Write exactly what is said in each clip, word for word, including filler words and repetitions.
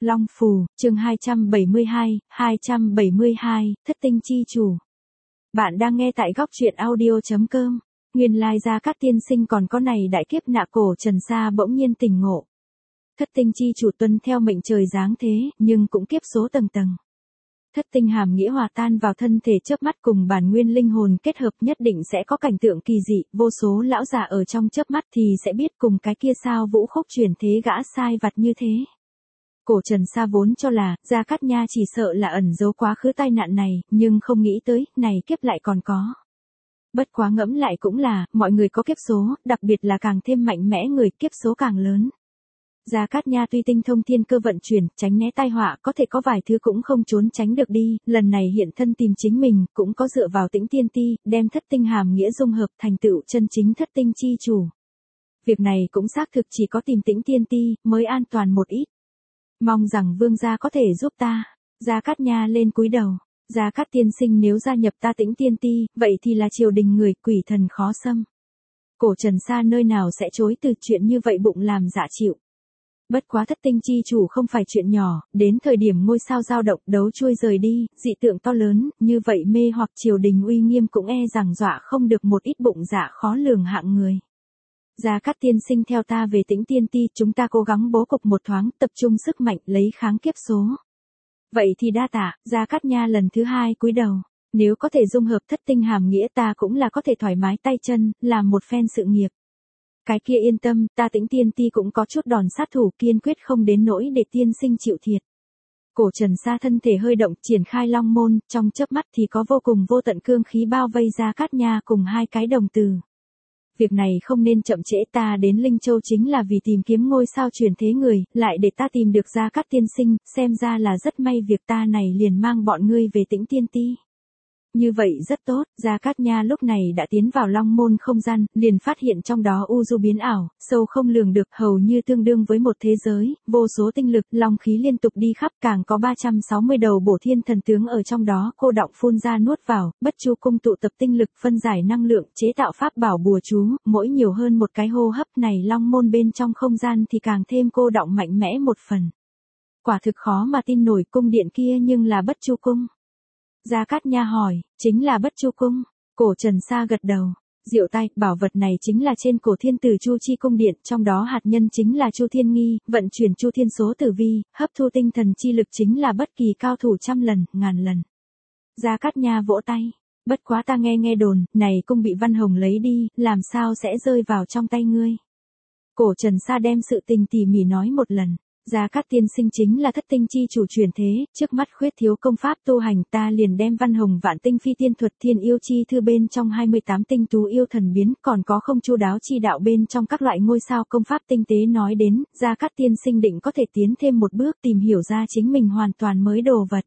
Long Phù, chương hai trăm bảy mươi hai, hai trăm bảy mươi hai, Thất tinh chi chủ. Bạn đang nghe tại góc truyện audio chấm com. Nguyên lai Gia Cát tiên sinh còn có này đại kiếp nạn. Cổ Trần Sa bỗng nhiên tỉnh ngộ. Thất tinh chi chủ tuân theo mệnh trời giáng thế, nhưng cũng kiếp số tầng tầng. Thất tinh hàm nghĩa hòa tan vào thân thể chớp mắt cùng bản nguyên linh hồn kết hợp, nhất định sẽ có cảnh tượng kỳ dị, vô số lão già ở trong chớp mắt thì sẽ biết cùng cái kia sao vũ khúc chuyển thế gã sai vặt như thế. Cổ Trần Sa vốn cho là Gia Cát Nha chỉ sợ là ẩn giấu quá khứ tai nạn này, nhưng không nghĩ tới này kiếp lại còn có. Bất quá ngẫm lại cũng là, mọi người có kiếp số, đặc biệt là càng thêm mạnh mẽ người kiếp số càng lớn. Gia Cát Nha tuy tinh thông thiên cơ vận chuyển, tránh né tai họa, có thể có vài thứ cũng không trốn tránh được đi, lần này hiện thân tìm chính mình, cũng có dựa vào Tĩnh Tiên Ti, đem thất tinh hàm nghĩa dung hợp thành tựu chân chính thất tinh chi chủ. Việc này cũng xác thực chỉ có tìm Tĩnh Tiên Ti mới an toàn một ít. Mong rằng vương gia có thể giúp ta. Gia Cát Nha lên cúi đầu. Gia Cát tiên sinh nếu gia nhập ta Tĩnh Tiên Ti, vậy thì là triều đình người, quỷ thần khó xâm. Cổ Trần Sa nơi nào sẽ chối từ chuyện như vậy, bụng làm dạ chịu. Bất quá thất tinh chi chủ không phải chuyện nhỏ, đến thời điểm ngôi sao dao động, đấu trôi rời đi, dị tượng to lớn, như vậy mê hoặc triều đình uy nghiêm cũng e rằng dọa không được một ít bụng dạ khó lường hạng người. Gia Cát tiên sinh theo ta về Tĩnh Tiên Ti, chúng ta cố gắng bố cục một thoáng, tập trung sức mạnh lấy kháng kiếp số. Vậy thì đa tạ. Gia Cát Nha lần thứ hai cúi đầu. Nếu có thể dung hợp thất tinh hàm nghĩa, ta cũng là có thể thoải mái tay chân, làm một phen sự nghiệp. Cái kia yên tâm, ta Tĩnh Tiên Ti cũng có chút đòn sát thủ, kiên quyết không đến nỗi để tiên sinh chịu thiệt. Cổ Trần Sa thân thể hơi động, triển khai long môn, trong chớp mắt thì có vô cùng vô tận cương khí bao vây Gia Cát Nha cùng hai cái đồng tử. Việc này không nên chậm trễ, ta đến Linh Châu chính là vì tìm kiếm ngôi sao chuyển thế người, lại để ta tìm được Gia Cát tiên sinh, xem ra là rất may việc ta này liền mang bọn ngươi về Tĩnh Tiên Ti. Như vậy rất tốt. Gia Cát Nha lúc này đã tiến vào long môn không gian, liền phát hiện trong đó u du biến ảo, sâu không lường được, hầu như tương đương với một thế giới, vô số tinh lực, long khí liên tục đi khắp, càng có ba trăm sáu mươi đầu bổ thiên thần tướng ở trong đó cô đọng phun ra nuốt vào, bất chu cung tụ tập tinh lực, phân giải năng lượng, chế tạo pháp bảo bùa chú, mỗi nhiều hơn một cái hô hấp này long môn bên trong không gian thì càng thêm cô đọng mạnh mẽ một phần. Quả thực khó mà tin nổi, cung điện kia nhưng là bất chu cung. Gia Cát Nha hỏi, chính là bất chu cung. Cổ Trần Sa gật đầu. Diệu tai, bảo vật này chính là trên cổ thiên tử chu chi cung điện, trong đó hạt nhân chính là chu thiên nghi, vận chuyển chu thiên số tử vi, hấp thu tinh thần chi lực chính là bất kỳ cao thủ trăm lần, ngàn lần. Gia Cát Nha vỗ tay. Bất quá ta nghe nghe đồn, này cung bị Văn Hồng lấy đi, làm sao sẽ rơi vào trong tay ngươi. Cổ Trần Sa đem sự tình tỉ mỉ nói một lần. Gia Cát tiên sinh chính là thất tinh chi chủ chuyển thế, trước mắt khuyết thiếu công pháp tu hành, ta liền đem Văn Hồng vạn tinh phi tiên thuật thiên yêu chi thư bên trong hai mươi tám tinh tú yêu thần biến, còn có không chu đáo chi đạo bên trong các loại ngôi sao công pháp tinh tế nói đến, Gia Cát tiên sinh định có thể tiến thêm một bước, tìm hiểu ra chính mình hoàn toàn mới đồ vật.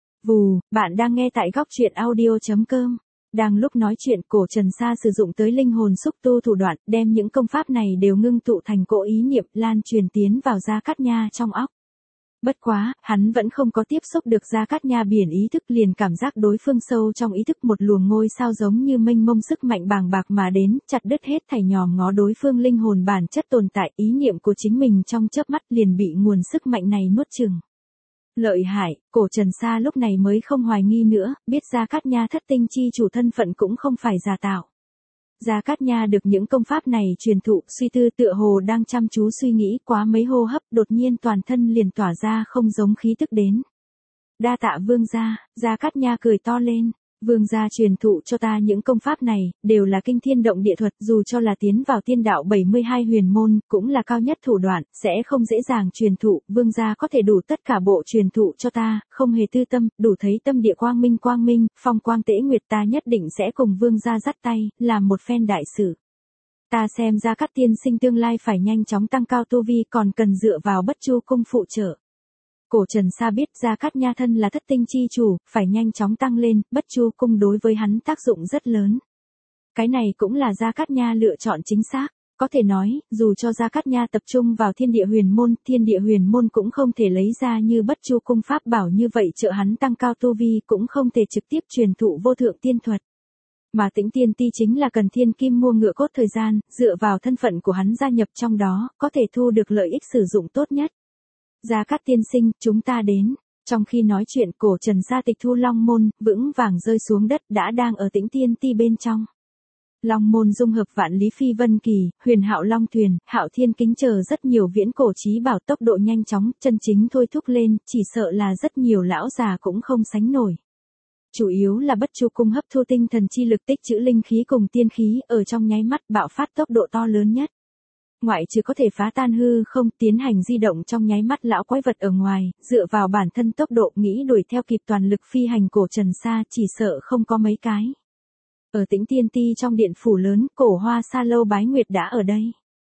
Vù, bạn đang nghe tại góc truyện audio chấm com. Đang lúc nói chuyện, Cổ Trần Sa sử dụng tới linh hồn xúc tu thủ đoạn, đem những công pháp này đều ngưng tụ thành cỗ ý niệm, lan truyền tiến vào Gia Cát Nha trong óc. Bất quá, hắn vẫn không có tiếp xúc được Gia Cát Nha biển ý thức, liền cảm giác đối phương sâu trong ý thức một luồng ngôi sao giống như mênh mông sức mạnh bàng bạc mà đến, chặt đứt hết thảy nhòm ngó đối phương linh hồn bản chất tồn tại, ý niệm của chính mình trong chớp mắt liền bị nguồn sức mạnh này nuốt chửng. Lợi hại. Cổ Trần Sa lúc này mới không hoài nghi nữa, biết Gia Cát Nha thất tinh chi chủ thân phận cũng không phải giả tạo. Gia Cát Nha được những công pháp này truyền thụ, suy tư tựa hồ đang chăm chú suy nghĩ, quá mấy hô hấp, đột nhiên toàn thân liền tỏa ra không giống khí tức đến. Đa tạ vương gia. Gia Cát Nha cười to lên. Vương gia truyền thụ cho ta những công pháp này, đều là kinh thiên động địa thuật, dù cho là tiến vào tiên đạo bảy mươi hai huyền môn, cũng là cao nhất thủ đoạn, sẽ không dễ dàng truyền thụ, vương gia có thể đủ tất cả bộ truyền thụ cho ta, không hề tư tâm, đủ thấy tâm địa quang minh quang minh, phong quang tễ nguyệt, ta nhất định sẽ cùng vương gia dắt tay, làm một phen đại sự. Ta xem Gia Cát tiên sinh tương lai phải nhanh chóng tăng cao tu vi, còn cần dựa vào bất chu cung phụ trợ. Cổ Trần Sa biết Gia Cát Nha thân là thất tinh chi chủ, phải nhanh chóng tăng lên, bất chu cung đối với hắn tác dụng rất lớn. Cái này cũng là Gia Cát Nha lựa chọn chính xác. Có thể nói, dù cho Gia Cát Nha tập trung vào thiên địa huyền môn, thiên địa huyền môn cũng không thể lấy ra như bất chu cung pháp bảo như vậy trợ hắn tăng cao tu vi, cũng không thể trực tiếp truyền thụ vô thượng tiên thuật. Mà Tĩnh Tiên Ti chính là cần thiên kim mua ngựa cốt thời gian, dựa vào thân phận của hắn gia nhập trong đó, có thể thu được lợi ích sử dụng tốt nhất. Gia Cát tiên sinh, chúng ta đến. Trong khi nói chuyện, cổ Trần Sa tịch thu long môn, vững vàng rơi xuống đất, đã đang ở Tĩnh Tiên Ti bên trong. Long môn dung hợp vạn lý phi vân kỳ, huyền hạo long thuyền, hạo thiên kính chờ rất nhiều viễn cổ trí bảo, tốc độ nhanh chóng, chân chính thôi thúc lên, chỉ sợ là rất nhiều lão già cũng không sánh nổi. Chủ yếu là Bất Chu cung hấp thu tinh thần chi lực, tích trữ linh khí cùng tiên khí, ở trong nháy mắt bạo phát tốc độ to lớn nhất. Ngoại trừ có thể phá tan hư không, tiến hành di động trong nháy mắt lão quái vật ở ngoài, dựa vào bản thân tốc độ nghĩ đuổi theo kịp toàn lực phi hành cổ Trần Sa, chỉ sợ không có mấy cái. Ở Tĩnh Tiên Ti trong điện phủ lớn, cổ Hoa Sa Lâu Bái Nguyệt đã ở đây.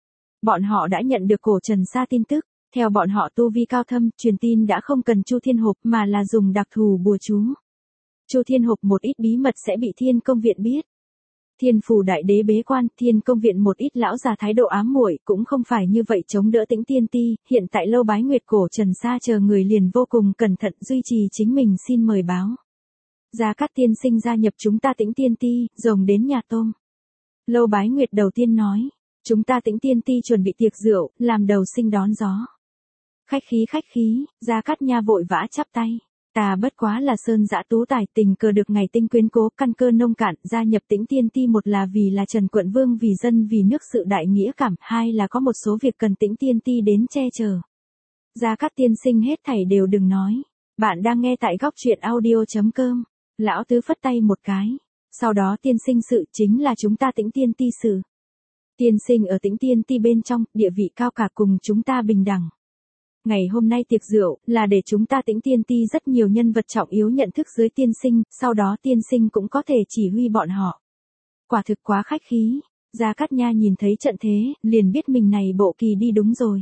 Bọn họ đã nhận được cổ Trần Sa tin tức, theo bọn họ tu vi cao thâm, truyền tin đã không cần Chu Thiên Hộp mà là dùng đặc thù bùa chú. Chu Thiên Hộp một ít bí mật sẽ bị Thiên Công Viện biết. Thiên phủ đại đế bế quan, Thiên Công Viện một ít lão già thái độ ám muội cũng không phải như vậy chống đỡ Tĩnh Tiên Ti, hiện tại Lâu Bái Nguyệt cổ Trần Sa chờ người liền vô cùng cẩn thận duy trì chính mình xin mời báo. Gia Cát tiên sinh gia nhập chúng ta Tĩnh Tiên Ti, rồng đến nhà tôm. Lâu Bái Nguyệt đầu tiên nói, chúng ta Tĩnh Tiên Ti chuẩn bị tiệc rượu, làm đầu sinh đón gió. Khách khí khách khí, Gia Cát Nha vội vã chắp tay. Ta bất quá là sơn dã tú tài, tình cờ được ngày tinh quyến cố, căn cơ nông cạn, gia nhập Tĩnh Tiên Ti, một là vì là Trần Quận Vương vì dân vì nước sự đại nghĩa cảm, hai là có một số việc cần Tĩnh Tiên Ti đến che chở. Gia Cát tiên sinh hết thảy đều đừng nói. Bạn đang nghe tại góc truyện audio chấm com. Lão tứ phất tay một cái. Sau đó tiên sinh sự chính là chúng ta Tĩnh Tiên Ti sự. Tiên sinh ở Tĩnh Tiên Ti bên trong, địa vị cao cả cùng chúng ta bình đẳng. Ngày hôm nay tiệc rượu, là để chúng ta Tĩnh Tiên Ti rất nhiều nhân vật trọng yếu nhận thức dưới tiên sinh, sau đó tiên sinh cũng có thể chỉ huy bọn họ. Quả thực quá khách khí. Gia Cát Nha nhìn thấy trận thế, liền biết mình này bộ kỳ đi đúng rồi.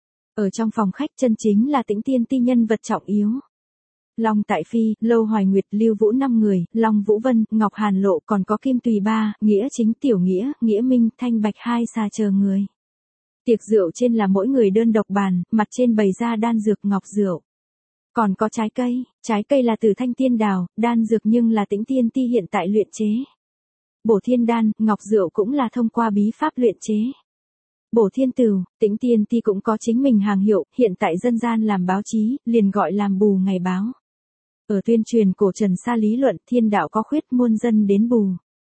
Ở trong phòng khách chân chính là Tĩnh Tiên Ti nhân vật trọng yếu. Long Tại Phi, Lâu Hoài Nguyệt, Lưu Vũ năm người, Long Vũ Vân, Ngọc Hàn Lộ, còn có Kim Tùy ba, Nghĩa Chính Tiểu Nghĩa, Nghĩa Minh, Thanh Bạch hai xà chờ người. Tiệc rượu trên là mỗi người đơn độc bàn, mặt trên bày ra đan dược ngọc rượu. Còn có trái cây, trái cây là từ thanh tiên đào, đan dược nhưng là Tĩnh Tiên Ti hiện tại luyện chế. Bổ thiên đan, ngọc rượu cũng là thông qua bí pháp luyện chế. Bổ thiên tửu, Tĩnh Tiên Ti cũng có chính mình hàng hiệu, hiện tại dân gian làm báo chí, liền gọi làm bù ngày báo. Ở tuyên truyền cổ Trần Sa lý luận, thiên đạo có khuyết muôn dân đến bù.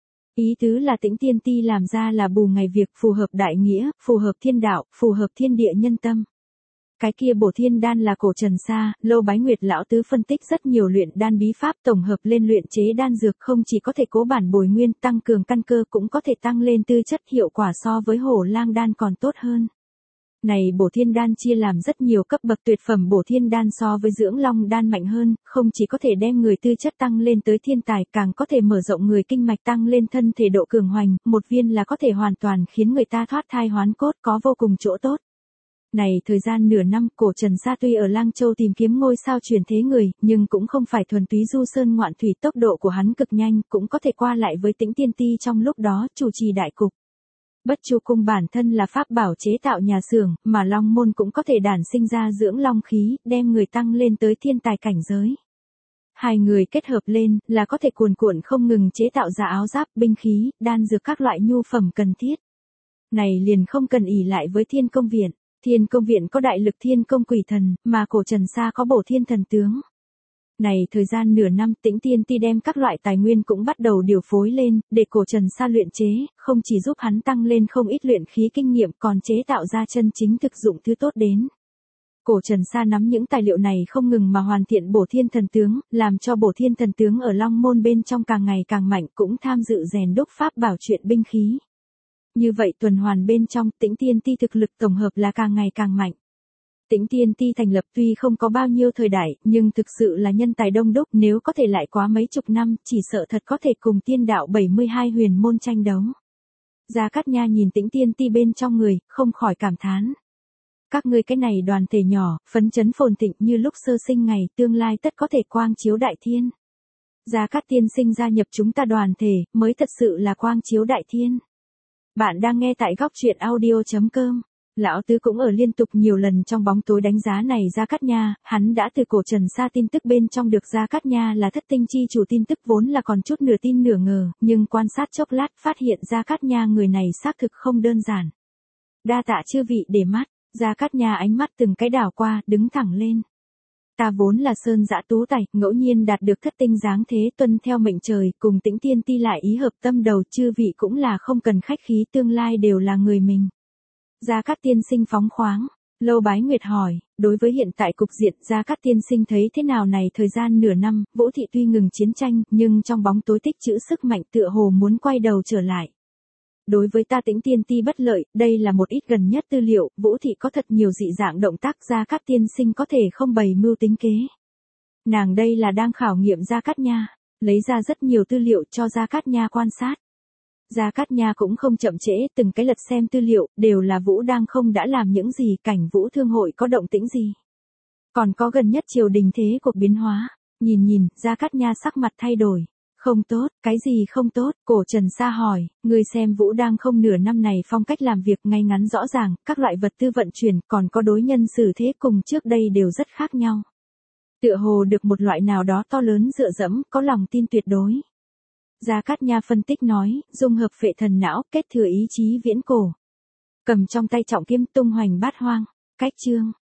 Ý tứ là Tĩnh Tiên Ti làm ra là bù ngày việc, phù hợp đại nghĩa, phù hợp thiên đạo, phù hợp thiên địa nhân tâm. Cái kia bổ thiên đan là cổ Trần Sa, Lâu Bái Nguyệt lão tứ phân tích rất nhiều luyện đan bí pháp tổng hợp lên luyện chế đan dược, không chỉ có thể cố bản bồi nguyên, tăng cường căn cơ, cũng có thể tăng lên tư chất, hiệu quả so với hổ lang đan còn tốt hơn. Này bổ thiên đan chia làm rất nhiều cấp bậc, tuyệt phẩm bổ thiên đan so với dưỡng long đan mạnh hơn, không chỉ có thể đem người tư chất tăng lên tới thiên tài, càng có thể mở rộng người kinh mạch, tăng lên thân thể độ cường hoành, một viên là có thể hoàn toàn khiến người ta thoát thai hoán cốt, có vô cùng chỗ tốt. Này thời gian nửa năm, cổ Trần Sa tuy ở Lang Châu tìm kiếm ngôi sao truyền thế người, nhưng cũng không phải thuần túy du sơn ngoạn thủy, tốc độ của hắn cực nhanh, cũng có thể qua lại với Tĩnh Tiên Ti trong lúc đó, chủ trì đại cục. Bất Chu cung bản thân là pháp bảo chế tạo nhà xưởng, mà Long môn cũng có thể đản sinh ra dưỡng long khí, đem người tăng lên tới thiên tài cảnh giới. Hai người kết hợp lên, là có thể cuồn cuộn không ngừng chế tạo ra áo giáp, binh khí, đan dược các loại nhu phẩm cần thiết. Này liền không cần ỷ lại với Thiên Công Viện. Thiên Công Viện có đại lực Thiên Công Quỷ Thần, mà cổ Trần Sa có bổ thiên thần tướng. Này thời gian nửa năm, Tĩnh Tiên Ti đem các loại tài nguyên cũng bắt đầu điều phối lên, để cổ Trần Sa luyện chế, không chỉ giúp hắn tăng lên không ít luyện khí kinh nghiệm, còn chế tạo ra chân chính thực dụng thứ tốt đến. Cổ Trần Sa nắm những tài liệu này không ngừng mà hoàn thiện bổ thiên thần tướng, làm cho bổ thiên thần tướng ở Long môn bên trong càng ngày càng mạnh, cũng tham dự rèn đúc pháp bảo chuyện binh khí. Như vậy tuần hoàn bên trong, Tĩnh Tiên Ti thực lực tổng hợp là càng ngày càng mạnh. Tĩnh Tiên Ti thành lập tuy không có bao nhiêu thời đại, nhưng thực sự là nhân tài đông đúc, nếu có thể lại quá mấy chục năm, chỉ sợ thật có thể cùng tiên đạo bảy mươi hai huyền môn tranh đấu. Gia Cát Nha nhìn Tĩnh Tiên Ti bên trong người, không khỏi cảm thán. Các ngươi cái này đoàn thể nhỏ, phấn chấn phồn thịnh như lúc sơ sinh ngày, tương lai tất có thể quang chiếu đại thiên. Gia Cát tiên sinh gia nhập chúng ta đoàn thể, mới thật sự là quang chiếu đại thiên. Bạn đang nghe tại góc truyện audio chấm com. Lão tứ cũng ở liên tục nhiều lần trong bóng tối đánh giá này Gia Cát Nha, hắn đã từ cổ Trần Sa tin tức bên trong được Gia Cát Nha là thất tinh chi chủ tin tức vốn là còn chút nửa tin nửa ngờ, nhưng quan sát chốc lát phát hiện Gia Cát Nha người này xác thực không đơn giản. Đa tạ chư vị để mắt, Gia Cát Nha ánh mắt từng cái đảo qua, đứng thẳng lên. Ta vốn là sơn dã tú tài, ngẫu nhiên đạt được thất tinh dáng thế, tuân theo mệnh trời, cùng Tĩnh Tiên Ti lại ý hợp tâm đầu, chư vị cũng là không cần khách khí, tương lai đều là người mình. Gia Cát tiên sinh phóng khoáng. Lâu Bái Nguyệt hỏi, đối với hiện tại cục diện, Gia Cát tiên sinh thấy thế nào này? Thời gian nửa năm, Vũ thị tuy ngừng chiến tranh, nhưng trong bóng tối tích trữ sức mạnh, tựa hồ muốn quay đầu trở lại. Đối với ta Tĩnh Tiên Ti bất lợi, đây là một ít gần nhất tư liệu, Vũ thị có thật nhiều dị dạng động tác, Gia Cát tiên sinh có thể không bày mưu tính kế. Nàng đây là đang khảo nghiệm Gia Cát Nha, lấy ra rất nhiều tư liệu cho Gia Cát Nha quan sát. Gia Cát Nha cũng không chậm trễ, từng cái lật xem tư liệu, đều là Vũ đang không đã làm những gì, cảnh Vũ thương hội có động tĩnh gì. Còn có gần nhất triều đình thế cuộc biến hóa, nhìn nhìn, Gia Cát Nha sắc mặt thay đổi. Không tốt, cái gì không tốt? Cổ Trần Sa hỏi, người xem Vũ đang không nửa năm này phong cách làm việc ngay ngắn rõ ràng, các loại vật tư vận chuyển, còn có đối nhân xử thế cùng trước đây đều rất khác nhau. Tựa hồ được một loại nào đó to lớn dựa dẫm, có lòng tin tuyệt đối. Gia Cát Nha phân tích nói, dung hợp phệ thần não, kết thừa ý chí viễn cổ. Cầm trong tay trọng kiếm tung hoành bát hoang. Cách chương.